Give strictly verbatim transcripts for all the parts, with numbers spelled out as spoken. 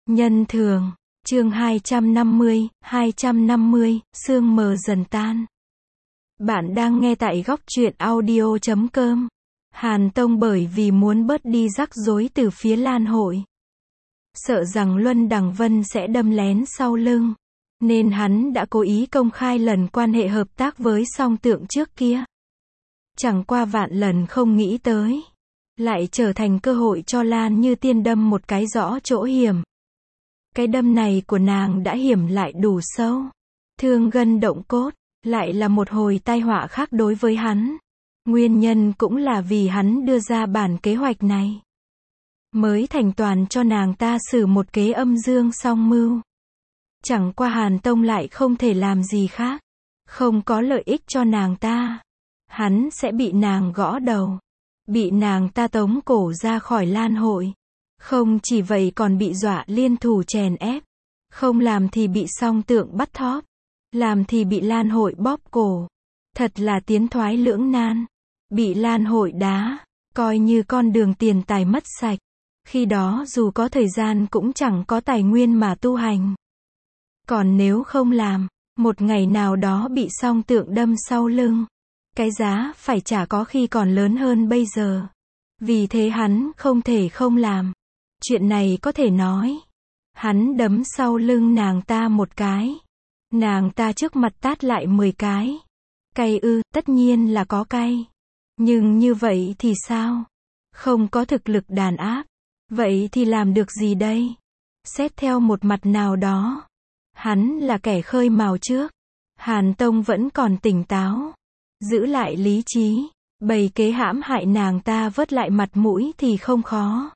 Nhân thường, chương hai trăm năm mươi, hai trăm năm mươi, sương mờ dần tan. Bạn đang nghe tại góc truyện audio chấm com. Hàn Tông bởi vì muốn bớt đi rắc rối từ phía Lan Hội, sợ rằng Luân Đằng Vân sẽ đâm lén sau lưng, nên hắn đã cố ý công khai lần quan hệ hợp tác với song tượng trước kia. Chẳng qua vạn lần không nghĩ tới, lại trở thành cơ hội cho Lan Như Tiên đâm một cái rõ chỗ hiểm. Cái đâm này của nàng đã hiểm lại đủ sâu, thương gân động cốt, lại là một hồi tai họa khác đối với hắn. Nguyên nhân cũng là vì hắn đưa ra bản kế hoạch này, mới thành toàn cho nàng ta xử một kế âm dương song mưu. Chẳng qua Hàn Tông lại không thể làm gì khác, không có lợi ích cho nàng ta, hắn sẽ bị nàng gõ đầu, bị nàng ta tống cổ ra khỏi Lan Hội. Không chỉ vậy còn bị dọa liên thủ chèn ép, không làm thì bị song tượng bắt thóp, làm thì bị Lan Hội bóp cổ. Thật là tiến thoái lưỡng nan, bị Lan Hội đá, coi như con đường tiền tài mất sạch. Khi đó dù có thời gian cũng chẳng có tài nguyên mà tu hành. Còn nếu không làm, một ngày nào đó bị song tượng đâm sau lưng, cái giá phải trả có khi còn lớn hơn bây giờ. Vì thế hắn không thể không làm. Chuyện này có thể nói, hắn đấm sau lưng nàng ta một cái, nàng ta trước mặt tát lại mười cái. Cay ư, tất nhiên là có cay. Nhưng như vậy thì sao? Không có thực lực đàn áp, vậy thì làm được gì đây? Xét theo một mặt nào đó, hắn là kẻ khơi mào trước. Hàn Tông vẫn còn tỉnh táo, giữ lại lý trí, bày kế hãm hại nàng ta vớt lại mặt mũi thì không khó.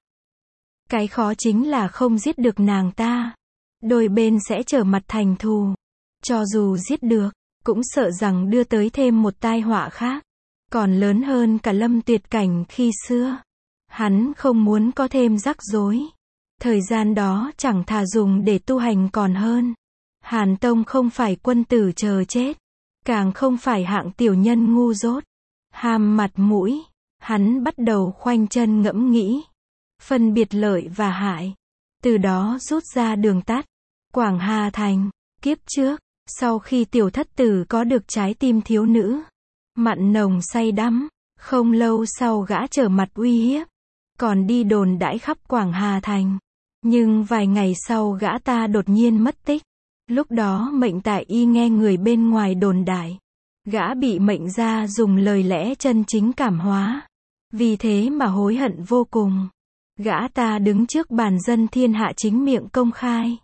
Cái khó chính là không giết được nàng ta, đôi bên sẽ trở mặt thành thù. Cho dù giết được, cũng sợ rằng đưa tới thêm một tai họa khác, còn lớn hơn cả Lâm Tuyệt Cảnh khi xưa. Hắn không muốn có thêm rắc rối. Thời gian đó chẳng thà dùng để tu hành còn hơn. Hàn Tông không phải quân tử chờ chết, càng không phải hạng tiểu nhân ngu dốt, ham mặt mũi. Hắn bắt đầu khoanh chân ngẫm nghĩ, phân biệt lợi và hại, từ đó rút ra đường tắt. Quảng Hà Thành, kiếp trước, sau khi tiểu thất tử có được trái tim thiếu nữ, mặn nồng say đắm, không lâu sau gã trở mặt uy hiếp, còn đi đồn đãi khắp Quảng Hà Thành. Nhưng vài ngày sau gã ta đột nhiên mất tích. Lúc đó Mệnh Tại Y nghe người bên ngoài đồn đại, gã bị Mệnh gia dùng lời lẽ chân chính cảm hóa, vì thế mà hối hận vô cùng. Gã ta đứng trước bàn dân thiên hạ chính miệng công khai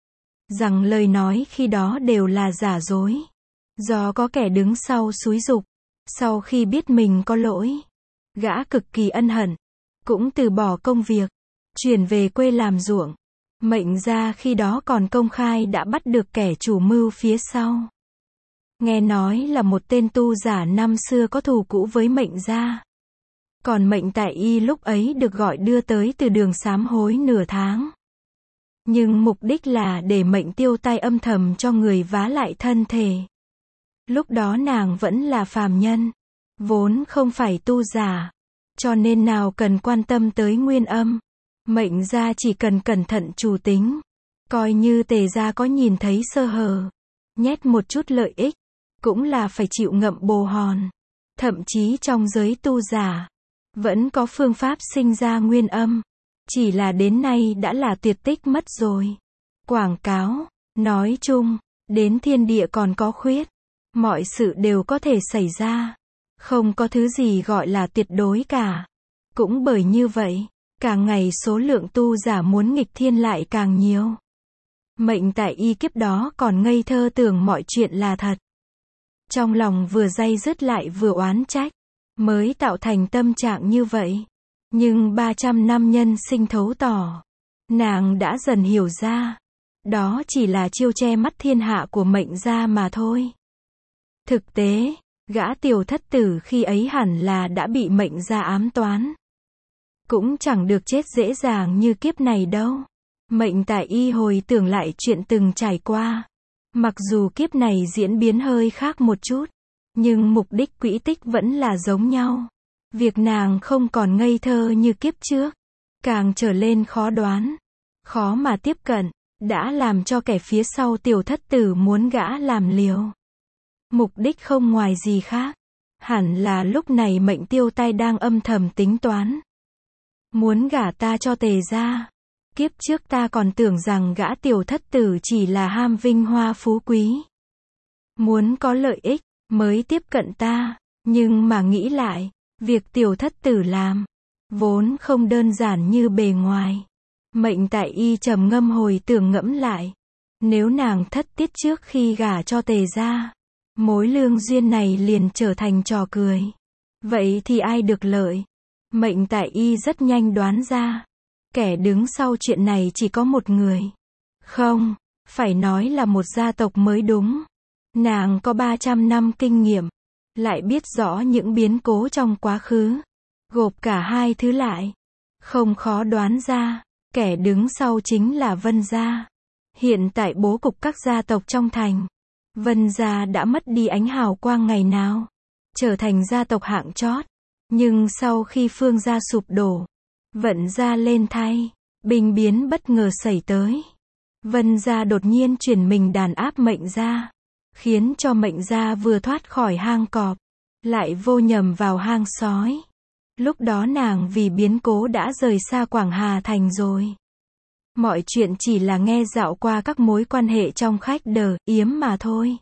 rằng lời nói khi đó đều là giả dối, do có kẻ đứng sau xúi giục. Sau khi biết mình có lỗi, gã cực kỳ ân hận, cũng từ bỏ công việc, chuyển về quê làm ruộng. Mệnh gia khi đó còn công khai đã bắt được kẻ chủ mưu phía sau. Nghe nói là một tên tu giả năm xưa có thù cũ với Mệnh gia. Còn Mệnh Tại Y lúc ấy được gọi đưa tới từ đường sám hối nửa tháng. Nhưng mục đích là để Mệnh tiêu tay âm thầm cho người vá lại thân thể. Lúc đó nàng vẫn là phàm nhân, vốn không phải tu giả, cho nên nào cần quan tâm tới nguyên âm. Mệnh gia chỉ cần cẩn thận chủ tính, coi như Tề gia có nhìn thấy sơ hở, nhét một chút lợi ích, cũng là phải chịu ngậm bồ hòn. Thậm chí trong giới tu giả, vẫn có phương pháp sinh ra nguyên âm, chỉ là đến nay đã là tuyệt tích mất rồi. Quảng cáo, nói chung, đến thiên địa còn có khuyết, mọi sự đều có thể xảy ra, không có thứ gì gọi là tuyệt đối cả. Cũng bởi như vậy, càng ngày số lượng tu giả muốn nghịch thiên lại càng nhiều. Mệnh Tại Y kiếp đó còn ngây thơ tưởng mọi chuyện là thật, trong lòng vừa day dứt lại vừa oán trách, mới tạo thành tâm trạng như vậy. Nhưng ba trăm năm nhân sinh thấu tỏ, nàng đã dần hiểu ra, đó chỉ là chiêu che mắt thiên hạ của Mệnh gia mà thôi. Thực tế, gã tiểu thất tử khi ấy hẳn là đã bị Mệnh gia ám toán, cũng chẳng được chết dễ dàng như kiếp này đâu. Mệnh Tại Y hồi tưởng lại chuyện từng trải qua, mặc dù kiếp này diễn biến hơi khác một chút, nhưng mục đích quỹ tích vẫn là giống nhau. Việc nàng không còn ngây thơ như kiếp trước, càng trở lên khó đoán. khó mà tiếp cận, đã làm cho kẻ phía sau tiểu thất tử muốn gã làm liều. Mục đích không ngoài gì khác. Hẳn là lúc này Mệnh Tiêu Tai đang âm thầm tính toán. Muốn gả ta cho Tề gia. Kiếp trước ta còn tưởng rằng gã tiểu thất tử chỉ là ham vinh hoa phú quý. Muốn có lợi ích, mới tiếp cận ta. Nhưng mà nghĩ lại, việc tiểu thất tử làm, vốn không đơn giản như bề ngoài. Mệnh Tại Y trầm ngâm hồi tưởng ngẫm lại. Nếu nàng thất tiết trước khi gả cho Tề gia, mối lương duyên này liền trở thành trò cười. Vậy thì ai được lợi? Mệnh Tại Y rất nhanh đoán ra. Kẻ đứng sau chuyện này chỉ có một người. Không, phải nói là một gia tộc mới đúng. Nàng có ba trăm năm kinh nghiệm, lại biết rõ những biến cố trong quá khứ. Gộp cả hai thứ lại, không khó đoán ra, kẻ đứng sau chính là Vân gia. Hiện tại bố cục các gia tộc trong thành, Vân gia đã mất đi ánh hào quang ngày nào, trở thành gia tộc hạng chót. Nhưng sau khi Phương gia sụp đổ, Vận gia lên thay, bình biến bất ngờ xảy tới. Vân gia đột nhiên chuyển mình đàn áp Mệnh gia, khiến cho Mệnh gia vừa thoát khỏi hang cọp, lại vô nhầm vào hang sói. Lúc đó nàng vì biến cố đã rời xa Quảng Hà Thành rồi. Mọi chuyện chỉ là nghe dạo qua các mối quan hệ trong khách đờ, yếm mà thôi.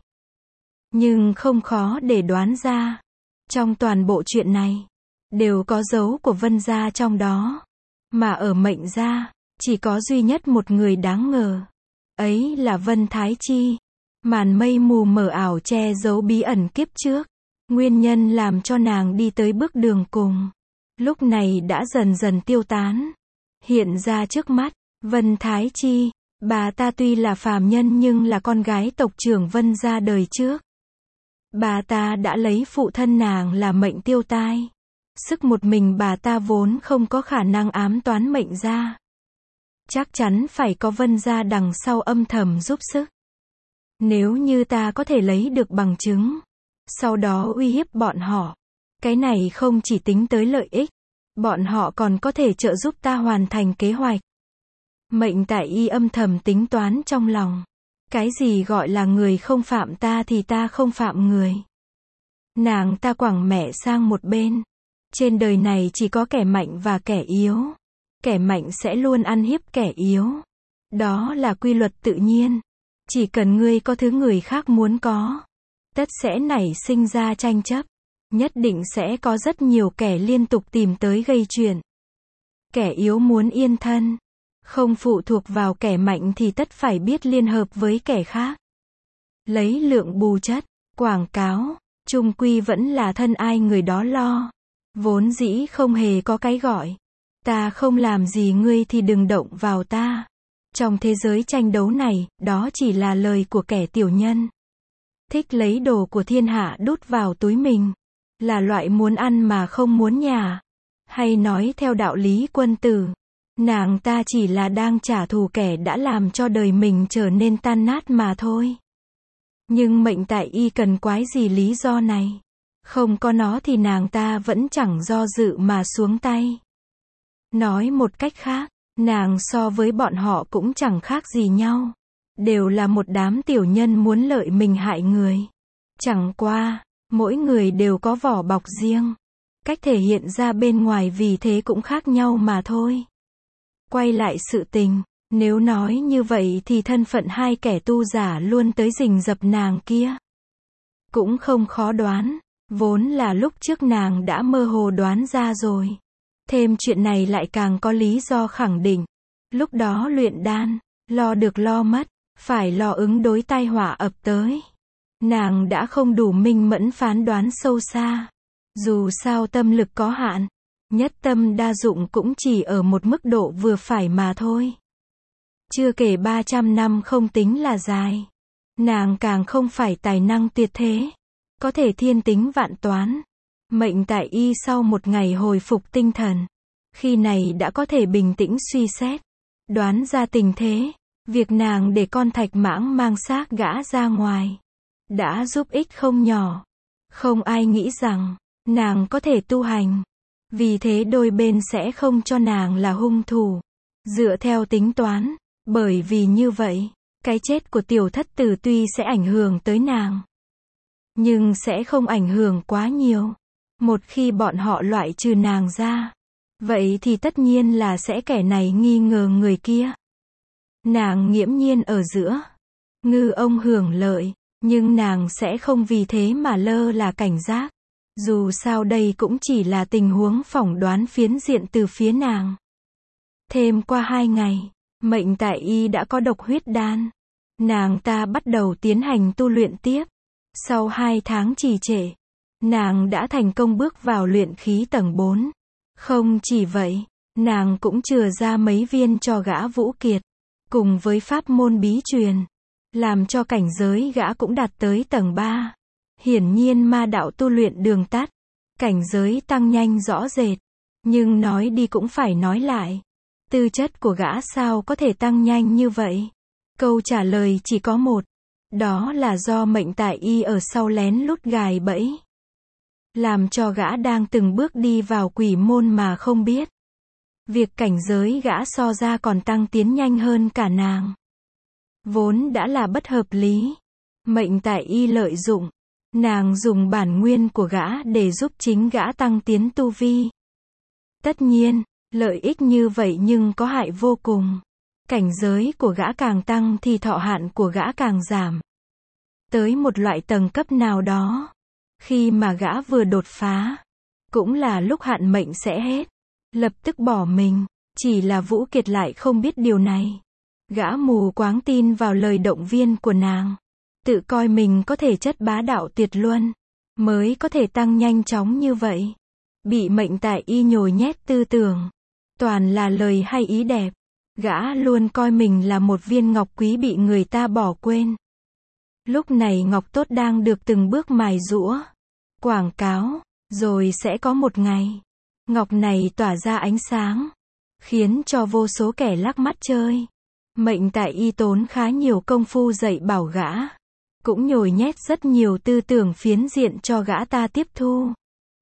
Nhưng không khó để đoán ra, trong toàn bộ chuyện này, đều có dấu của Vân gia trong đó. Mà ở Mệnh gia, chỉ có duy nhất một người đáng ngờ. Ấy là Vân Thái Chi. Màn mây mù mờ ảo che giấu bí ẩn kiếp trước. Nguyên nhân làm cho nàng đi tới bước đường cùng, lúc này đã dần dần tiêu tán. Hiện ra trước mắt, Vân Thái Chi, bà ta tuy là phàm nhân nhưng là con gái tộc trưởng Vân gia đời trước. Bà ta đã lấy phụ thân nàng là Mệnh Tiêu Tai. Sức một mình bà ta vốn không có khả năng ám toán Mệnh gia. Chắc chắn phải có Vân gia đằng sau âm thầm giúp sức. Nếu như ta có thể lấy được bằng chứng, sau đó uy hiếp bọn họ, cái này không chỉ tính tới lợi ích, bọn họ còn có thể trợ giúp ta hoàn thành kế hoạch. Mệnh Tại Y âm thầm tính toán trong lòng. Cái gì gọi là người không phạm ta thì ta không phạm người. Nàng ta quẳng mẹ sang một bên. Trên đời này chỉ có kẻ mạnh và kẻ yếu. Kẻ mạnh sẽ luôn ăn hiếp kẻ yếu. Đó là quy luật tự nhiên. Chỉ cần ngươi có thứ người khác muốn có, tất sẽ nảy sinh ra tranh chấp. Nhất định sẽ có rất nhiều kẻ liên tục tìm tới gây chuyện. Kẻ yếu muốn yên thân, không phụ thuộc vào kẻ mạnh thì tất phải biết liên hợp với kẻ khác. Lấy lượng bù chất, quảng cáo, chung quy vẫn là thân ai người đó lo. Vốn dĩ không hề có cái gọi ta không làm gì ngươi thì đừng động vào ta. Trong thế giới tranh đấu này, đó chỉ là lời của kẻ tiểu nhân. Thích lấy đồ của thiên hạ đút vào túi mình. Là loại muốn ăn mà không muốn nhả. Hay nói theo đạo lý quân tử, nàng ta chỉ là đang trả thù kẻ đã làm cho đời mình trở nên tan nát mà thôi. Nhưng Mệnh Tại Y cần quái gì lý do này? Không có nó thì nàng ta vẫn chẳng do dự mà xuống tay. Nói một cách khác, nàng so với bọn họ cũng chẳng khác gì nhau. Đều là một đám tiểu nhân muốn lợi mình hại người. Chẳng qua, mỗi người đều có vỏ bọc riêng. Cách thể hiện ra bên ngoài vì thế cũng khác nhau mà thôi. Quay lại sự tình, nếu nói như vậy thì thân phận hai kẻ tu giả luôn tới rình rập nàng kia cũng không khó đoán. Vốn là lúc trước nàng đã mơ hồ đoán ra rồi. Thêm chuyện này lại càng có lý do khẳng định. Lúc đó luyện đan, lo được lo mất, phải lo ứng đối tai họa ập tới. Nàng đã không đủ minh mẫn phán đoán sâu xa. Dù sao tâm lực có hạn, nhất tâm đa dụng cũng chỉ ở một mức độ vừa phải mà thôi. Chưa kể ba trăm năm không tính là dài. Nàng càng không phải tài năng tuyệt thế, có thể thiên tính vạn toán. Mệnh Tại Y sau một ngày hồi phục tinh thần, khi này đã có thể bình tĩnh suy xét, đoán ra tình thế. Việc nàng để con Thạch Mãng mang xác gã ra ngoài, đã giúp ích không nhỏ. Không ai nghĩ rằng, nàng có thể tu hành. Vì thế đôi bên sẽ không cho nàng là hung thủ. Dựa theo tính toán, bởi vì như vậy, cái chết của tiểu thất tử tuy sẽ ảnh hưởng tới nàng, nhưng sẽ không ảnh hưởng quá nhiều. Một khi bọn họ loại trừ nàng ra, vậy thì tất nhiên là sẽ kẻ này nghi ngờ người kia. Nàng nghiễm nhiên ở giữa, ngư ông hưởng lợi, nhưng nàng sẽ không vì thế mà lơ là cảnh giác. Dù sao đây cũng chỉ là tình huống phỏng đoán phiến diện từ phía nàng. Thêm qua hai ngày, Mệnh Tại Y đã có độc huyết đan. Nàng ta bắt đầu tiến hành tu luyện tiếp. Sau hai tháng trì trệ, nàng đã thành công bước vào luyện khí tầng bốn. Không chỉ vậy, nàng cũng chừa ra mấy viên cho gã Vũ Kiệt, cùng với pháp môn bí truyền, làm cho cảnh giới gã cũng đạt tới tầng ba. Hiển nhiên ma đạo tu luyện đường tắt, cảnh giới tăng nhanh rõ rệt. Nhưng nói đi cũng phải nói lại, tư chất của gã sao có thể tăng nhanh như vậy? Câu trả lời chỉ có một, đó là do Mệnh Tại Y ở sau lén lút gài bẫy, làm cho gã đang từng bước đi vào quỷ môn mà không biết. Việc cảnh giới gã so ra còn tăng tiến nhanh hơn cả nàng, vốn đã là bất hợp lý. Mệnh Tại Y lợi dụng, nàng dùng bản nguyên của gã để giúp chính gã tăng tiến tu vi. Tất nhiên, lợi ích như vậy nhưng có hại vô cùng. Cảnh giới của gã càng tăng thì thọ hạn của gã càng giảm. Tới một loại tầng cấp nào đó, khi mà gã vừa đột phá, cũng là lúc hạn mệnh sẽ hết, lập tức bỏ mình. Chỉ là Vũ Kiệt lại không biết điều này. Gã mù quáng tin vào lời động viên của nàng, tự coi mình có thể chất bá đạo tuyệt luân, mới có thể tăng nhanh chóng như vậy. Bị Mệnh Tại Y nhồi nhét tư tưởng, toàn là lời hay ý đẹp. Gã luôn coi mình là một viên ngọc quý bị người ta bỏ quên. Lúc này ngọc tốt đang được từng bước mài giũa, quảng cáo, rồi sẽ có một ngày, ngọc này tỏa ra ánh sáng, khiến cho vô số kẻ lắc mắt chơi. Mệnh Tại Y tốn khá nhiều công phu dạy bảo gã, cũng nhồi nhét rất nhiều tư tưởng phiến diện cho gã ta tiếp thu.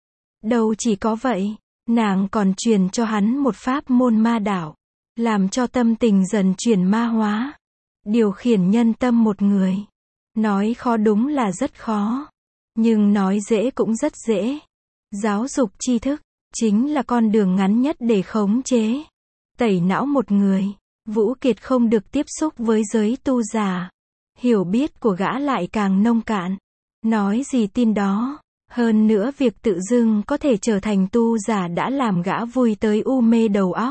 Đâu chỉ có vậy, nàng còn truyền cho hắn một pháp môn ma đạo, làm cho tâm tình dần chuyển ma hóa, điều khiển nhân tâm một người. Nói khó đúng là rất khó, nhưng nói dễ cũng rất dễ. Giáo dục tri thức, chính là con đường ngắn nhất để khống chế, tẩy não một người. Vũ Kiệt không được tiếp xúc với giới tu giả, hiểu biết của gã lại càng nông cạn. Nói gì tin đó. Hơn nữa việc tự dưng có thể trở thành tu giả đã làm gã vui tới u mê đầu óc.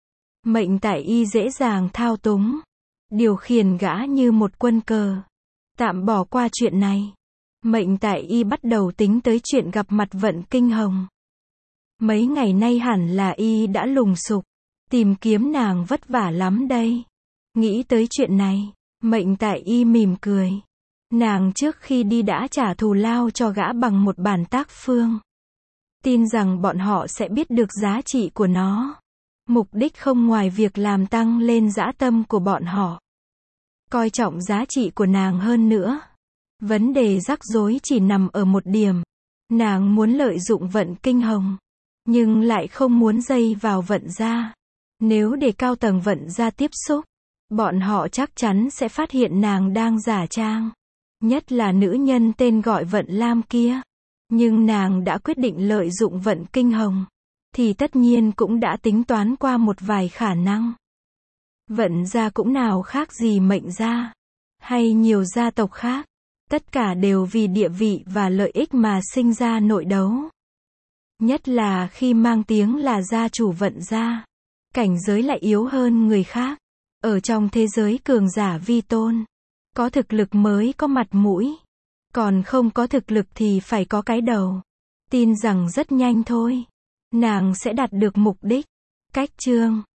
Mệnh Tại Y dễ dàng thao túng, điều khiển gã như một quân cờ. Tạm bỏ qua chuyện này, Mệnh Tại Y bắt đầu tính tới chuyện gặp mặt Vận Kinh Hồng. Mấy ngày nay hẳn là Y đã lùng sục, tìm kiếm nàng vất vả lắm đây. Nghĩ tới chuyện này, Mệnh Tại Y mỉm cười. Nàng trước khi đi đã trả thù lao cho gã bằng một bản tác phương. Tin rằng bọn họ sẽ biết được giá trị của nó. Mục đích không ngoài việc làm tăng lên dã tâm của bọn họ, coi trọng giá trị của nàng hơn nữa. Vấn đề rắc rối chỉ nằm ở một điểm. Nàng muốn lợi dụng Vận Kinh Hồng, nhưng lại không muốn dây vào Vận gia. Nếu để cao tầng Vận gia tiếp xúc, bọn họ chắc chắn sẽ phát hiện nàng đang giả trang. Nhất là nữ nhân tên gọi Vận Lam kia. Nhưng nàng đã quyết định lợi dụng Vận Kinh Hồng, thì tất nhiên cũng đã tính toán qua một vài khả năng. Vận gia cũng nào khác gì Mệnh gia, hay nhiều gia tộc khác. Tất cả đều vì địa vị và lợi ích mà sinh ra nội đấu. Nhất là khi mang tiếng là gia chủ Vận gia, cảnh giới lại yếu hơn người khác. Ở trong thế giới cường giả vi tôn, có thực lực mới có mặt mũi, còn không có thực lực thì phải có cái đầu. Tin rằng rất nhanh thôi, nàng sẽ đạt được mục đích. Cách chương